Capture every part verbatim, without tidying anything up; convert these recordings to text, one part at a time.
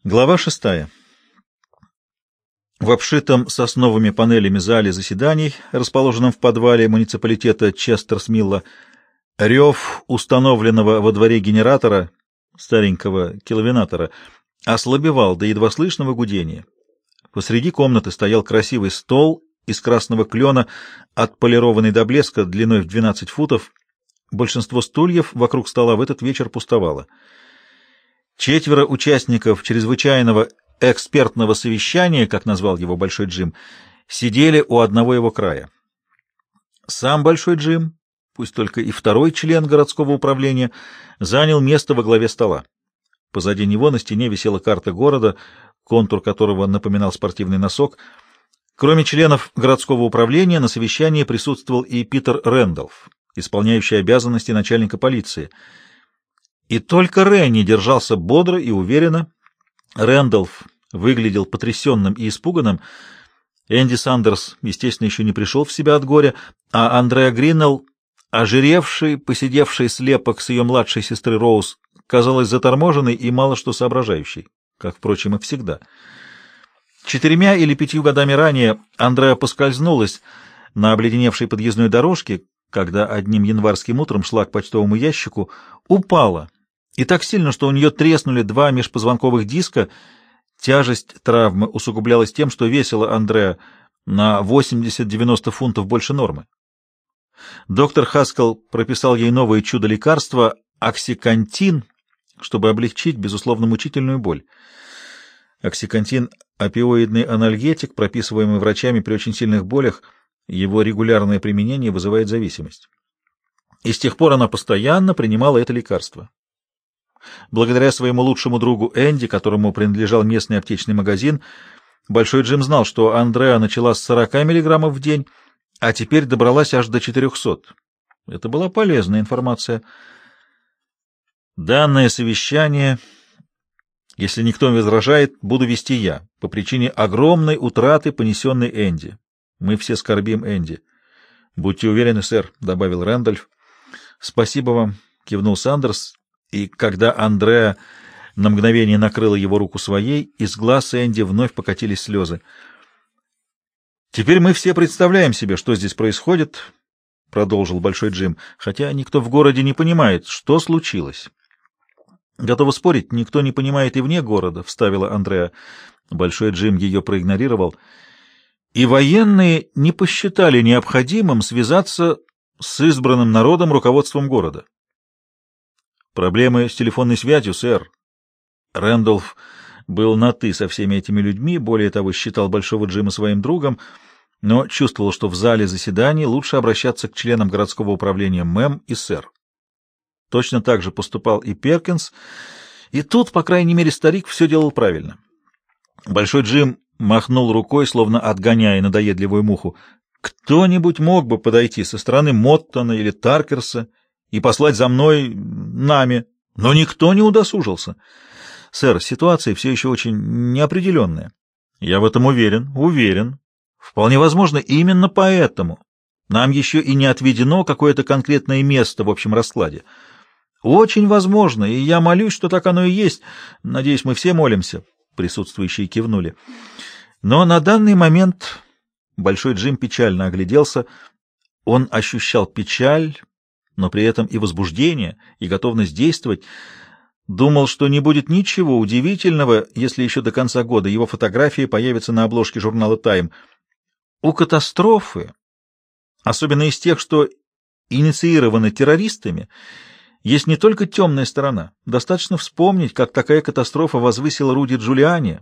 Глава шестая. В обшитом сосновыми панелями зале заседаний, расположенном в подвале муниципалитета Честерсмилла, рев установленного во дворе генератора, старенького киловинатора, ослабевал до едва слышного гудения. Посреди комнаты стоял красивый стол из красного клена, отполированный до блеска длиной в двенадцать футов. Большинство стульев вокруг стола в этот вечер пустовало. Четверо участников чрезвычайного экспертного совещания, как назвал его Большой Джим, сидели у одного его края. Сам Большой Джим, пусть только и второй член городского управления, занял место во главе стола. Позади него на стене висела карта города, контур которого напоминал спортивный носок. Кроме членов городского управления на совещании присутствовал и Питер Рэндалф, исполняющий обязанности начальника полиции. И только Ренни держался бодро и уверенно. Рэндалф выглядел потрясенным и испуганным. Энди Сандерс, естественно, еще не пришел в себя от горя, а Андреа Гриннелл, ожиревший, посидевший слепок с ее младшей сестры Роуз, казалась заторможенной и мало что соображающей, как, впрочем, и всегда. Четырьмя или пятью годами ранее Андреа поскользнулась на обледеневшей подъездной дорожке, когда одним январским утром шла к почтовому ящику, упала, и так сильно, что у нее треснули два межпозвонковых диска. Тяжесть травмы усугублялась тем, что весила Андреа на восемьдесят-девяносто фунтов больше нормы. Доктор Хаскell прописал ей новое чудо-лекарство оксикантин, чтобы облегчить, безусловно, мучительную боль. Оксикантин — опиоидный анальгетик, прописываемый врачами при очень сильных болях. Его регулярное применение вызывает зависимость. И с тех пор она постоянно принимала это лекарство. Благодаря своему лучшему другу Энди, которому принадлежал местный аптечный магазин, Большой Джим знал, что Андреа начала с сорока миллиграммов в день, а теперь добралась аж до четырехсот. Это была полезная информация. Данное совещание, если никто не возражает, буду вести я, по причине огромной утраты, понесенной Энди. Мы все скорбим Энди. — Будьте уверены, сэр, — добавил Рэндальф. — Спасибо вам, — кивнул Сандерс, и когда Андреа на мгновение накрыла его руку своей, из глаз Энди вновь покатились слезы. — Теперь мы все представляем себе, что здесь происходит, — продолжил Большой Джим, — хотя никто в городе не понимает, что случилось. — Готова спорить, никто не понимает и вне города, — вставила Андреа. Большой Джим ее проигнорировал. И военные не посчитали необходимым связаться с избранным народом руководством города. Проблемы с телефонной связью, сэр. Рэндалф был на «ты» со всеми этими людьми, более того, считал Большого Джима своим другом, но чувствовал, что в зале заседаний лучше обращаться к членам городского управления мэм и сэр. Точно так же поступал и Перкинс, и тут, по крайней мере, старик все делал правильно. Большой Джим махнул рукой, словно отгоняя надоедливую муху. Кто-нибудь мог бы подойти со стороны Моттона или Таркерса и послать за мной, нами, но никто не удосужился. Сэр, ситуация все еще очень неопределенная. Я в этом уверен, уверен. Вполне возможно, именно поэтому нам еще и не отведено какое-то конкретное место в общем раскладе. Очень возможно, и я молюсь, что так оно и есть. Надеюсь, мы все молимся. Присутствующие кивнули. Но на данный момент Большой Джим печально огляделся. Он ощущал печаль, но при этом и возбуждение, и готовность действовать. Думал, что не будет ничего удивительного, если еще до конца года его фотографии появятся на обложке журнала «Тайм». У катастрофы, особенно из тех, что инициированы террористами, есть не только темная сторона. Достаточно вспомнить, как такая катастрофа возвысила Руди Джулиани.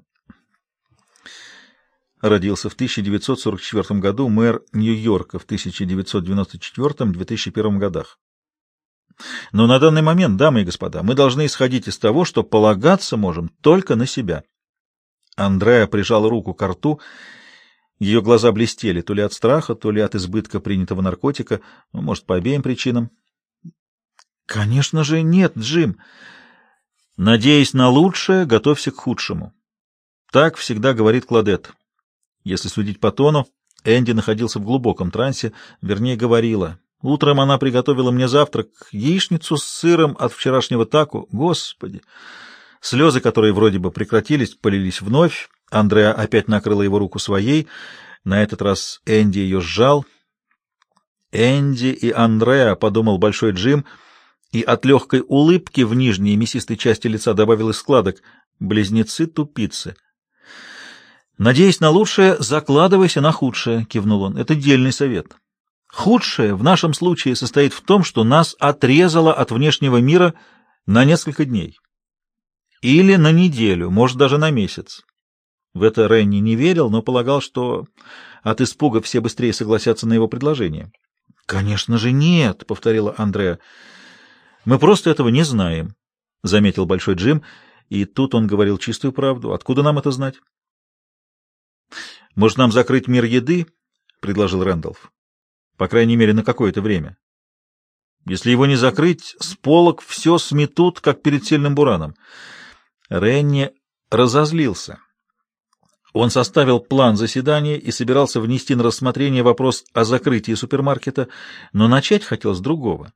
Родился в тысяча девятьсот сорок четвёртом году, мэр Нью-Йорка в тысяча девятьсот девяносто четвёртом — две тысячи первом годах. Но на данный момент, дамы и господа, мы должны исходить из того, что полагаться можем только на себя. Андреа прижала руку к рту, ее глаза блестели то ли от страха, то ли от избытка принятого наркотика, ну, может, по обеим причинам. Конечно же нет, Джим. Надеясь на лучшее, готовься к худшему. Так всегда говорит Клодет. Если судить по тону, Энди находился в глубоком трансе, вернее, говорила. Утром она приготовила мне завтрак, яичницу с сыром от вчерашнего тако. Господи! Слезы, которые вроде бы прекратились, полились вновь. Андреа опять накрыла его руку своей. На этот раз Энди ее сжал. «Энди и Андреа», — подумал Большой Джим, и от легкой улыбки в нижней мясистой части лица добавил из складок: «Близнецы-тупицы». «Надеясь на лучшее, закладывайся на худшее», — кивнул он. «Это дельный совет. Худшее в нашем случае состоит в том, что нас отрезало от внешнего мира на несколько дней. Или на неделю, может, даже на месяц». В это Ренни не верил, но полагал, что от испуга все быстрее согласятся на его предложение. «Конечно же нет», — повторила Андреа. «Мы просто этого не знаем», — заметил Большой Джим, и тут он говорил чистую правду. «Откуда нам это знать?» «Может, нам закрыть мир еды?» — предложил Рэндалф. «По крайней мере, на какое-то время. Если его не закрыть, с полок все сметут, как перед сильным бураном». Ренни разозлился. Он составил план заседания и собирался внести на рассмотрение вопрос о закрытии супермаркета, но начать хотел с другого.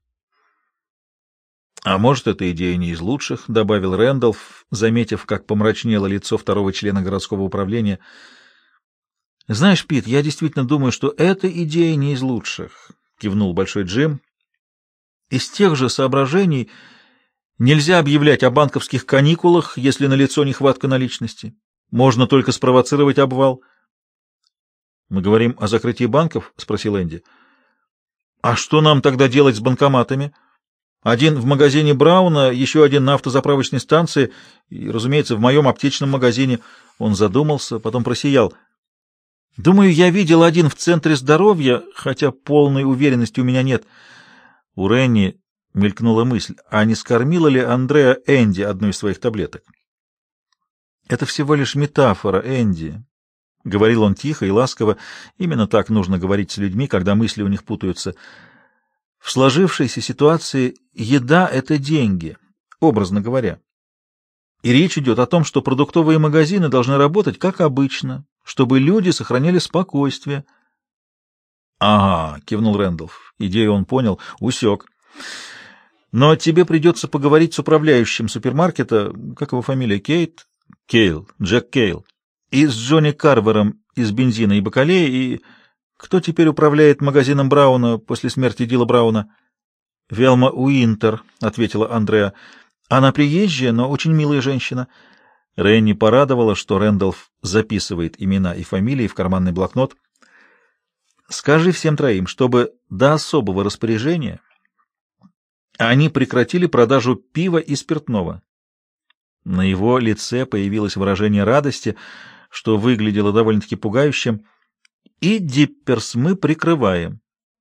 «А может, эта идея не из лучших», — добавил Рэндалф, заметив, как помрачнело лицо второго члена городского управления. «Знаешь, Пит, я действительно думаю, что эта идея не из лучших», — кивнул Большой Джим. «Из тех же соображений нельзя объявлять о банковских каникулах, если налицо нехватка наличности. Можно только спровоцировать обвал». «Мы говорим о закрытии банков?» — спросил Энди. «А что нам тогда делать с банкоматами? Один в магазине Брауна, еще один на автозаправочной станции и, разумеется, в моем аптечном магазине». Он задумался, потом просиял. «Думаю, я видел один в центре здоровья, хотя полной уверенности у меня нет». У Ренни мелькнула мысль, а не скормила ли Андреа Энди одну из своих таблеток? «Это всего лишь метафора, Энди», — говорил он тихо и ласково. Именно так нужно говорить с людьми, когда мысли у них путаются. В сложившейся ситуации еда — это деньги, образно говоря. И речь идет о том, что продуктовые магазины должны работать как обычно, чтобы люди сохраняли спокойствие. — Ага, — кивнул Рэндалф. Идею он понял, усек. — Но тебе придется поговорить с управляющим супермаркета, как его фамилия, Кейт? Кейл, Джек Кейл. И с Джонни Карвером из «Бензина и бакалеи», и... Кто теперь управляет магазином Брауна после смерти Дила Брауна? — Велма Уинтер, — ответила Андреа. — Она приезжая, но очень милая женщина. Ренни порадовала, что Рэндалф записывает имена и фамилии в карманный блокнот. — Скажи всем троим, чтобы до особого распоряжения они прекратили продажу пива и спиртного. На его лице появилось выражение радости, что выглядело довольно-таки пугающим. И дипперс мы прикрываем.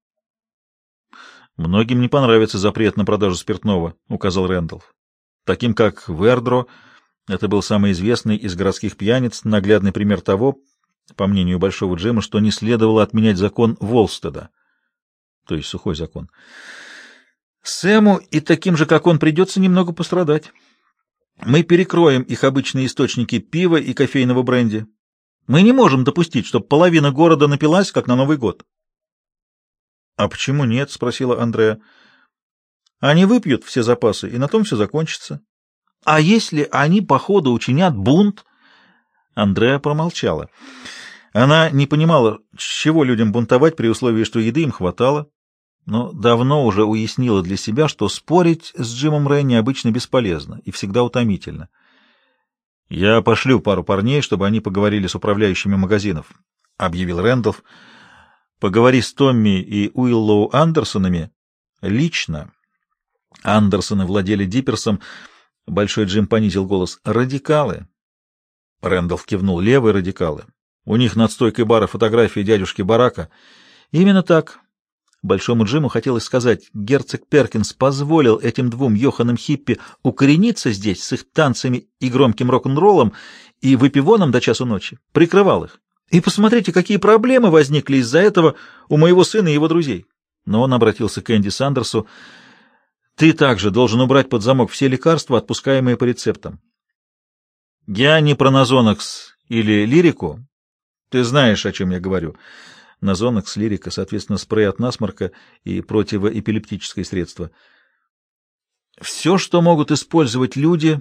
Многим не понравится запрет на продажу спиртного, указал Рэндалф. Таким как Вердро, это был самый известный из городских пьяниц, наглядный пример того, по мнению Большого Джима, что не следовало отменять закон Волстеда, то есть сухой закон. Сэму и таким же, как он, придется немного пострадать. Мы перекроем их обычные источники пива и кофейного бренди. Мы не можем допустить, чтобы половина города напилась, как на Новый год. — А почему нет? — спросила Андреа. — Они выпьют все запасы, и на том все закончится. — А если они по ходу учинят бунт? Андреа промолчала. Она не понимала, с чего людям бунтовать при условии, что еды им хватало, но давно уже уяснила для себя, что спорить с Джимом Ренни обычно бесполезно и всегда утомительно. — Я пошлю пару парней, чтобы они поговорили с управляющими магазинов, — объявил Рэндалф. — Поговори с Томми и Уиллоу Андерсонами лично. Андерсоны владели Дипперсом. Большой Джим понизил голос. — Радикалы. Рэндалф кивнул. — Левые радикалы. У них над стойкой бара фотографии дядюшки Барака. — Именно так. Большому Джиму хотелось сказать, герцог Перкинс позволил этим двум Йоханнам Хиппи укорениться здесь с их танцами и громким рок-н-роллом и выпивоном до часу ночи, прикрывал их. И посмотрите, какие проблемы возникли из-за этого у моего сына и его друзей. Но он обратился к Энди Сандерсу. Ты также должен убрать под замок все лекарства, отпускаемые по рецептам. Я не про Назонокс или лирику. Ты знаешь, о чем я говорю. Назонокс, лирика, соответственно, спрей от насморка и противоэпилептическое средство. Все, что могут использовать люди,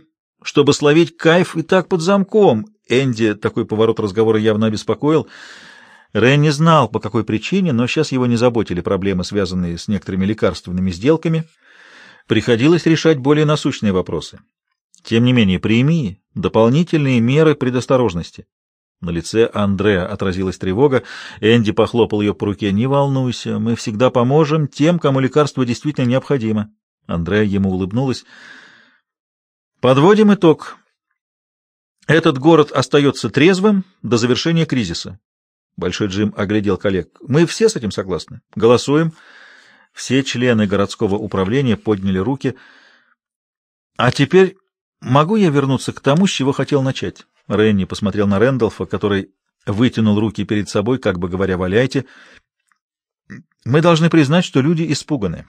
чтобы словить кайф и так под замком. Энди такой поворот разговора явно обеспокоил. Рен не знал, по какой причине, но сейчас его не заботили проблемы, связанные с некоторыми лекарственными сделками. Приходилось решать более насущные вопросы. Тем не менее, прими дополнительные меры предосторожности. На лице Андреа отразилась тревога. Энди похлопал ее по руке. «Не волнуйся, мы всегда поможем тем, кому лекарство действительно необходимо». Андреа ему улыбнулась. «Подводим итог. Этот город остается трезвым до завершения кризиса». Большой Джим оглядел коллег. «Мы все с этим согласны? Голосуем». Все члены городского управления подняли руки. «А теперь могу я вернуться к тому, с чего хотел начать?» Ренни посмотрел на Рэндалфа, который вытянул руки перед собой, как бы говоря, «валяйте». «Мы должны признать, что люди испуганы.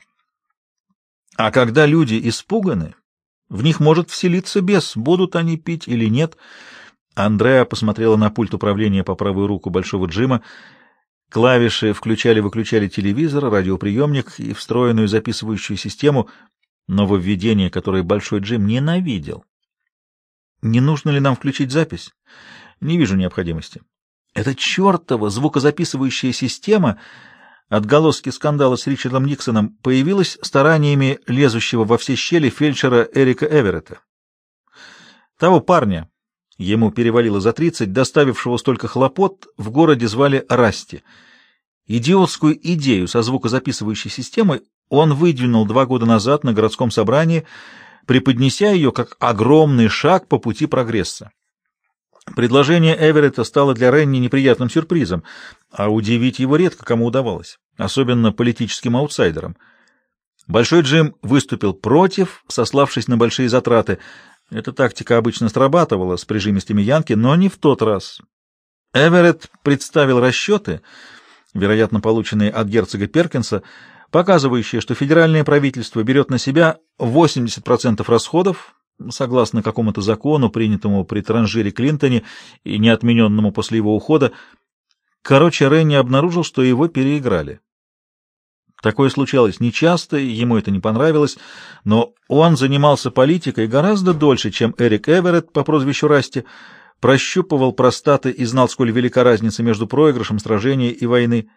А когда люди испуганы, в них может вселиться бес, будут они пить или нет». Андреа посмотрела на пульт управления по правую руку Большого Джима. Клавиши включали-выключали телевизор, радиоприемник и встроенную записывающую систему, нововведение, которое Большой Джим ненавидел. «Не нужно ли нам включить запись?» «Не вижу необходимости». «Это чертова звукозаписывающая система, отголоски скандала с Ричардом Никсоном, появилась стараниями лезущего во все щели фельдшера Эрика Эверетта. Того парня, ему перевалило за тридцать, доставившего столько хлопот, в городе звали Расти. Идиотскую идею со звукозаписывающей системой он выдвинул два года назад на городском собрании, преподнеся ее как огромный шаг по пути прогресса. Предложение Эверетта стало для Ренни неприятным сюрпризом, а удивить его редко кому удавалось, особенно политическим аутсайдерам. Большой Джим выступил против, сославшись на большие затраты. Эта тактика обычно срабатывала с прижимистыми янки, но не в тот раз. Эверетт представил расчеты, вероятно, полученные от герцога Перкинса, показывающие, что федеральное правительство берет на себя восемьдесят процентов расходов, согласно какому-то закону, принятому при Транжире Клинтоне и не отмененному после его ухода. Короче, Ренни обнаружил, что его переиграли. Такое случалось нечасто, и ему это не понравилось, но он занимался политикой гораздо дольше, чем Эрик Эверетт по прозвищу Расти, прощупывал простаты и знал, сколь велика разница между проигрышем сражения и войны.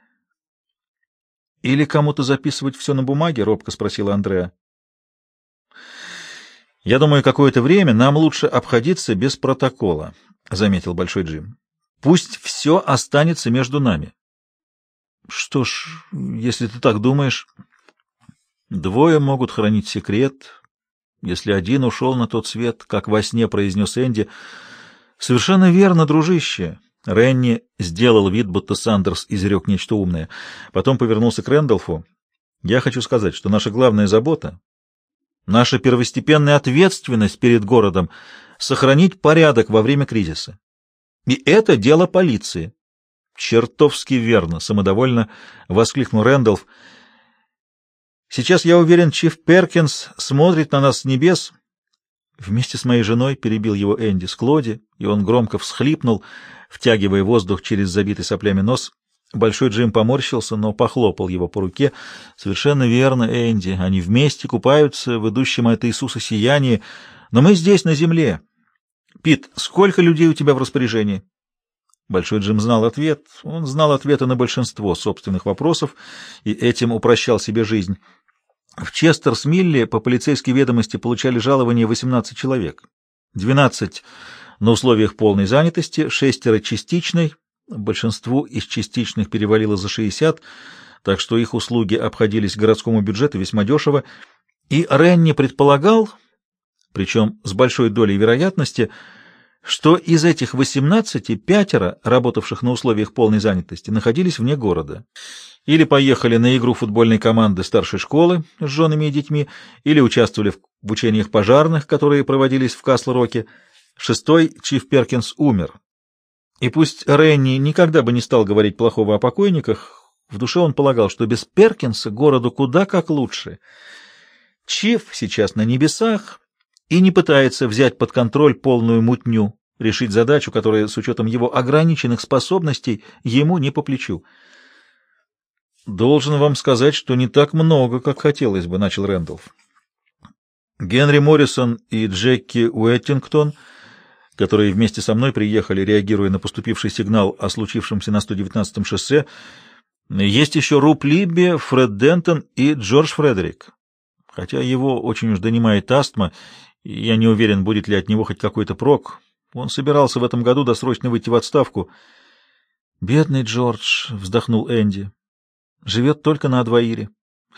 «Или кому-то записывать все на бумаге?» — робко спросила Андреа. «Я думаю, какое-то время нам лучше обходиться без протокола», — заметил Большой Джим. «Пусть все останется между нами». «Что ж, если ты так думаешь...» «Двое могут хранить секрет, если один ушел на тот свет, как во сне произнес Энди». «Совершенно верно, дружище». Ренни сделал вид, будто Сандерс изрек нечто умное. Потом повернулся к Рэндалфу. «Я хочу сказать, что наша главная забота, наша первостепенная ответственность перед городом — сохранить порядок во время кризиса. И это дело полиции». «Чертовски верно!» — самодовольно воскликнул Рэндалф. «Сейчас, я уверен, Чиф Перкинс смотрит на нас с небес». «Вместе с моей женой», — перебил его Энди, — «с Клоди», и он громко всхлипнул, втягивая воздух через забитый соплями нос. Большой Джим поморщился, но похлопал его по руке. «Совершенно верно, Энди. Они вместе купаются в идущем от Иисуса сиянии. Но мы здесь, на земле. Пит, сколько людей у тебя в распоряжении?» Большой Джим знал ответ. Он знал ответы на большинство собственных вопросов и этим упрощал себе жизнь. В Честерс-Милле по полицейской ведомости получали жалование восемнадцать человек. двенадцать на условиях полной занятости, шестеро частичной, большинству из частичных перевалило за шестьдесят, так что их услуги обходились городскому бюджету весьма дешево, и Ренни предполагал, причем с большой долей вероятности, что из этих восемнадцати пятеро, работавших на условиях полной занятости, находились вне города. Или поехали на игру футбольной команды старшей школы с женами и детьми, или участвовали в учениях пожарных, которые проводились в Касл-Роке. Шестой, Чиф Перкинс, умер. И пусть Ренни никогда бы не стал говорить плохого о покойниках, в душе он полагал, что без Перкинса городу куда как лучше. Чиф сейчас на небесах и не пытается взять под контроль полную мутню, решить задачу, которая, с учетом его ограниченных способностей, ему не по плечу. «Должен вам сказать, что не так много, как хотелось бы», — начал Рэндалф. Генри Моррисон и Джеки Уэттингтон, которые вместе со мной приехали, реагируя на поступивший сигнал о случившемся на сто девятнадцатом шоссе. Есть еще Руб Либби, Фред Дентон и Джордж Фредерик. Хотя его очень уж донимает астма, и я не уверен, будет ли от него хоть какой-то прок. Он собирался в этом году досрочно выйти в отставку. «Бедный Джордж», — вздохнул Энди, — «живет только на Адваире».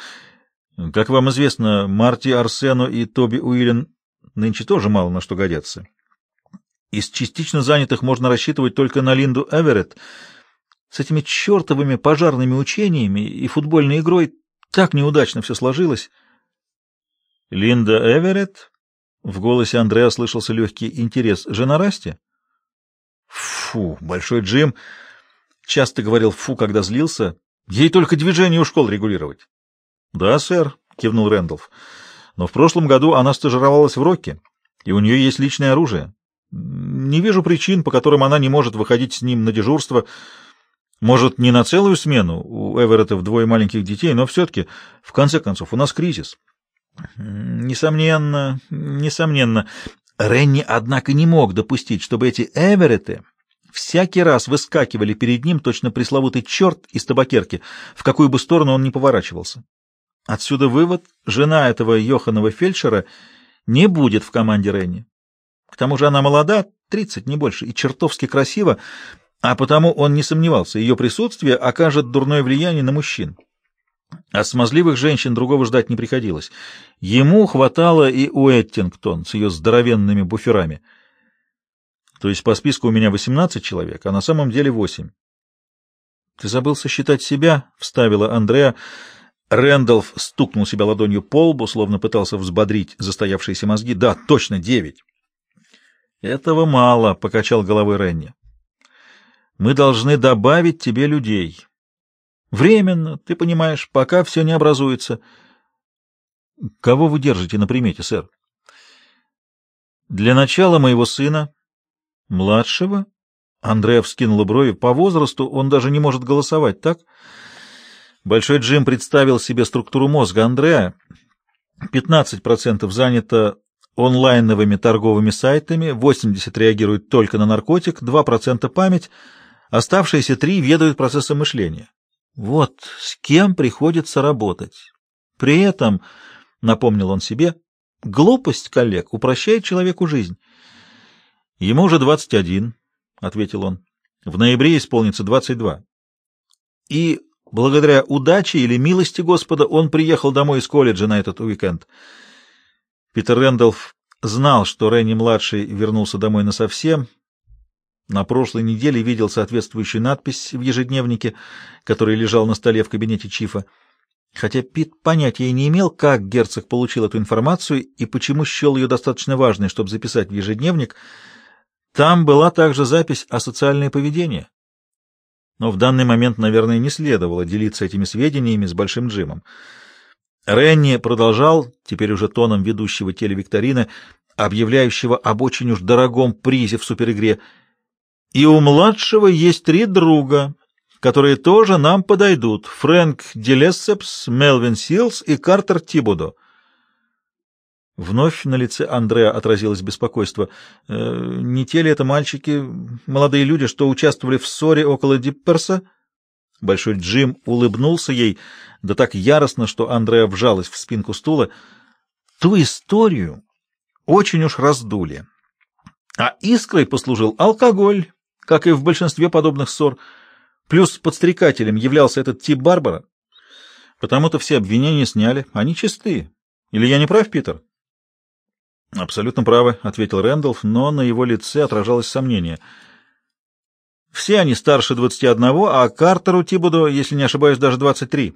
Как вам известно, Марти Арсену и Тоби Уиллен нынче тоже мало на что годятся. Из частично занятых можно рассчитывать только на Линду Эверетт. С этими чертовыми пожарными учениями и футбольной игрой так неудачно все сложилось. Линда Эверетт? В голосе Андреа слышался легкий интерес. Жена Расти? Фу, Большой Джим часто говорил «фу», когда злился. Ей только движение у школ регулировать. — Да, сэр, — кивнул Рэндалф. — Но в прошлом году она стажировалась в Рокки, и у нее есть личное оружие. Не вижу причин, по которым она не может выходить с ним на дежурство. Может, не на целую смену, у Эверетта вдвое маленьких детей, но все-таки, в конце концов, у нас кризис. — Несомненно, несомненно. Ренни, однако, не мог допустить, чтобы эти Эверетты всякий раз выскакивали перед ним точно пресловутый черт из табакерки, в какую бы сторону он ни поворачивался. Отсюда вывод: жена этого Йоханнова фельдшера не будет в команде Ренни. К тому же она молода, тридцать, не больше, и чертовски красива, а потому он не сомневался, ее присутствие окажет дурное влияние на мужчин. От смазливых женщин другого ждать не приходилось. Ему хватало и Уэттингтон с ее здоровенными буферами. То есть по списку у меня восемнадцать человек, а на самом деле восемь. — Ты забыл сосчитать себя? — вставила Андреа. Рэндалф стукнул себя ладонью по лбу, словно пытался взбодрить застоявшиеся мозги. — Да, точно, девять. — Этого мало, — покачал головой Ренни. — Мы должны добавить тебе людей. Временно, ты понимаешь, пока все не образуется. — Кого вы держите на примете, сэр? — Для начала моего сына. — Младшего? Андреа вскинула брови. По возрасту он даже не может голосовать, так? Большой Джим представил себе структуру мозга Андреа. пятнадцать процентов занято онлайновыми торговыми сайтами, восемьдесят процентов реагируют только на наркотик, два процента память, оставшиеся три ведают процессом мышления. Вот с кем приходится работать. При этом, напомнил он себе, глупость коллег упрощает человеку жизнь. Ему уже двадцать один, ответил он. В ноябре исполнится двадцать два. И благодаря удаче или милости Господа он приехал домой из колледжа на этот уикенд. Питер Рэндалф знал, что Ренни-младший вернулся домой насовсем. На прошлой неделе видел соответствующую надпись в ежедневнике, который лежал на столе в кабинете Чифа. Хотя Пит понятия и не имел, как герцог получил эту информацию и почему счел ее достаточно важной, чтобы записать в ежедневник, там была также запись о социальное поведение. Но в данный момент, наверное, не следовало делиться этими сведениями с Большим Джимом. Ренни продолжал, теперь уже тоном ведущего телевикторины, объявляющего об очень уж дорогом призе в суперигре. И у младшего есть три друга, которые тоже нам подойдут: Фрэнк Делессепс, Мелвин Силс и Картер Тибодо. Вновь на лице Андреа отразилось беспокойство. Э, не те ли это мальчики, молодые люди, что участвовали в ссоре около Дипперса? Большой Джим улыбнулся ей, да так яростно, что Андреа вжалась в спинку стула. Ту историю очень уж раздули. А искрой послужил алкоголь, как и в большинстве подобных ссор. Плюс подстрекателем являлся этот тип Барбара. Потому-то все обвинения сняли. Они чистые. Или я не прав, Питер? — Абсолютно правы, — ответил Рэндалф, но на его лице отражалось сомнение. Все они старше двадцати одного, а Картеру Тибодо, если не ошибаюсь, даже двадцать три.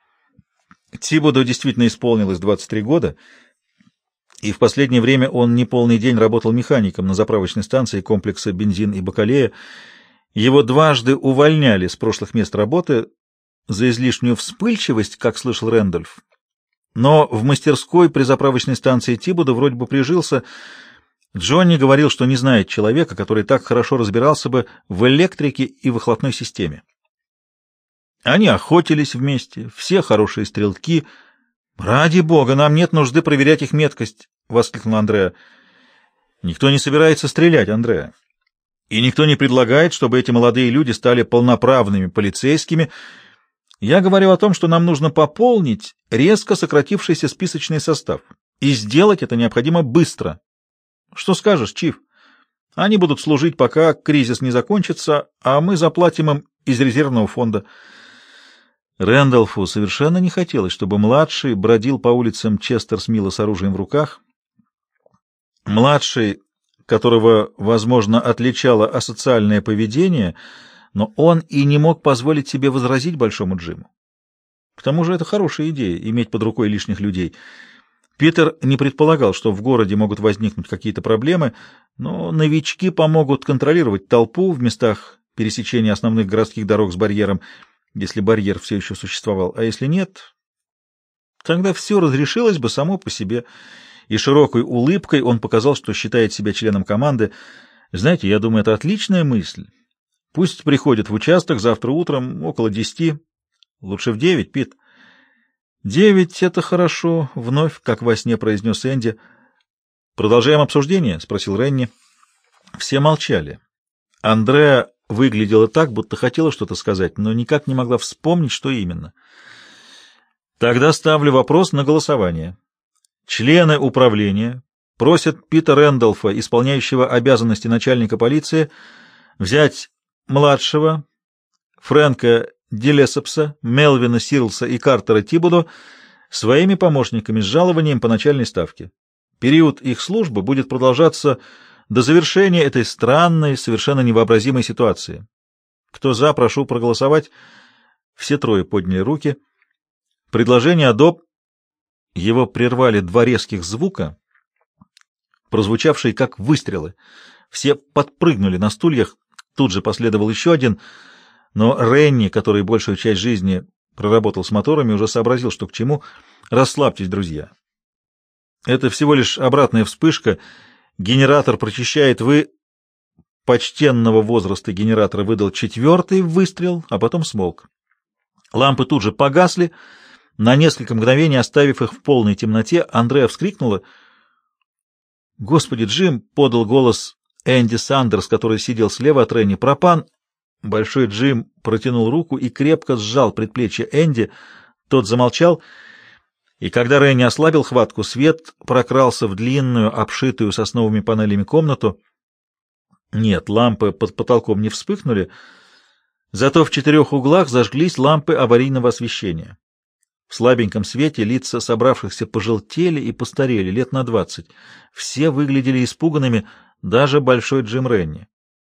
Тибодо действительно исполнилось двадцать три года, и в последнее время он неполный день работал механиком на заправочной станции комплекса «Бензин и Бакалея». Его дважды увольняли с прошлых мест работы за излишнюю вспыльчивость, как слышал Рэндальф. Но в мастерской при заправочной станции Тибодо вроде бы прижился. Джонни говорил, что не знает человека, который так хорошо разбирался бы в электрике и выхлопной системе. Они охотились вместе, все хорошие стрелки. Ради бога, нам нет нужды проверять их меткость. — воскликнул Андреа. «Никто не собирается стрелять, Андреа. И никто не предлагает, чтобы эти молодые люди стали полноправными полицейскими. Я говорю о том, что нам нужно пополнить резко сократившийся списочный состав. И сделать это необходимо быстро. Что скажешь, Чиф? Они будут служить, пока кризис не закончится, а мы заплатим им из резервного фонда». Рэндалфу совершенно не хотелось, чтобы младший бродил по улицам Честерсмилла с оружием в руках. Младший, которого, возможно, отличало асоциальное поведение, но он и не мог позволить себе возразить Большому Джиму. К тому же это хорошая идея — иметь под рукой лишних людей. Питер не предполагал, что в городе могут возникнуть какие-то проблемы, но новички помогут контролировать толпу в местах пересечения основных городских дорог с барьером, если барьер все еще существовал, а если нет, тогда все разрешилось бы само по себе. И широкой улыбкой он показал, что считает себя членом команды. Знаете, я думаю, это отличная мысль. Пусть приходят в участок завтра утром около десяти. Лучше в девять, Пит. Девять — это хорошо, — вновь, как во сне произнес Энди. Продолжаем обсуждение? — спросил Ренни. Все молчали. Андреа выглядела так, будто хотела что-то сказать, но никак не могла вспомнить, что именно. Тогда ставлю вопрос на голосование. Члены управления просят Пита Рэндалфа, исполняющего обязанности начальника полиции, взять младшего Фрэнка Дилесопса, Мелвина Сирлса и Картера Тибудо своими помощниками с жалованием по начальной ставке. Период их службы будет продолжаться до завершения этой странной, совершенно невообразимой ситуации. Кто за, прошу проголосовать. Все трое подняли руки. Предложение адоп. Его прервали два резких звука, прозвучавшие как выстрелы. Все подпрыгнули на стульях. Тут же последовал еще один, но Ренни, который большую часть жизни проработал с моторами, уже сообразил, что к чему. Расслабьтесь, друзья. Это всего лишь обратная вспышка. Генератор прочищает. Вы, почтенного возраста генератора, выдал четвертый выстрел, а потом смолк. Лампы тут же погасли, на несколько мгновений оставив их в полной темноте. Андреа вскрикнула. «Господи, Джим!» — подал голос Энди Сандерс, который сидел слева от Ренни. «Пропан!» Большой Джим протянул руку и крепко сжал предплечье Энди. Тот замолчал, и когда Ренни ослабил хватку, свет прокрался в длинную, обшитую сосновыми панелями комнату. Нет, лампы под потолком не вспыхнули, зато в четырех углах зажглись лампы аварийного освещения. В слабеньком свете лица собравшихся пожелтели и постарели лет на двадцать. Все выглядели испуганными, даже большой Джим Ренни.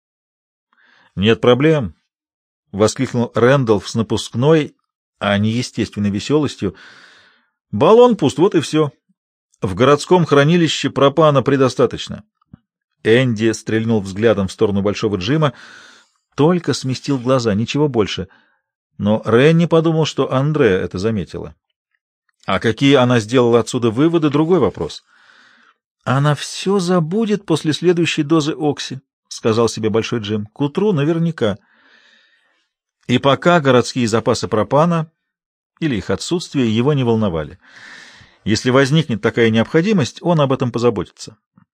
«Нет проблем», — воскликнул Рэндалф с напускной, а не естественной веселостью. «Баллон пуст, вот и все. В городском хранилище пропана предостаточно». Энди стрельнул взглядом в сторону большого Джима, только сместил глаза, ничего больше. Но Ренни подумал, что Андреа это заметила. А какие она сделала отсюда выводы — другой вопрос. «Она все забудет после следующей дозы окси», — сказал себе большой Джим. «К утру наверняка». И пока городские запасы пропана или их отсутствие его не волновали. Если возникнет такая необходимость, он об этом позаботится.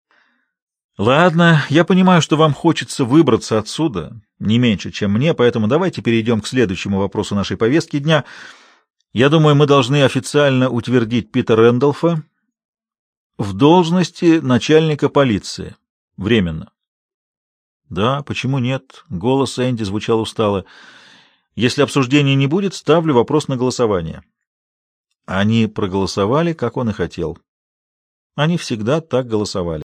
«Ладно, я понимаю, что вам хочется выбраться отсюда, не меньше, чем мне, поэтому давайте перейдем к следующему вопросу нашей повестки дня. Я думаю, мы должны официально утвердить Пита Рэндалфа в должности начальника полиции. Временно». «Да, почему нет?» — голос Энди звучал устало. «Если обсуждения не будет, ставлю вопрос на голосование». Они проголосовали, как он и хотел. Они всегда так голосовали.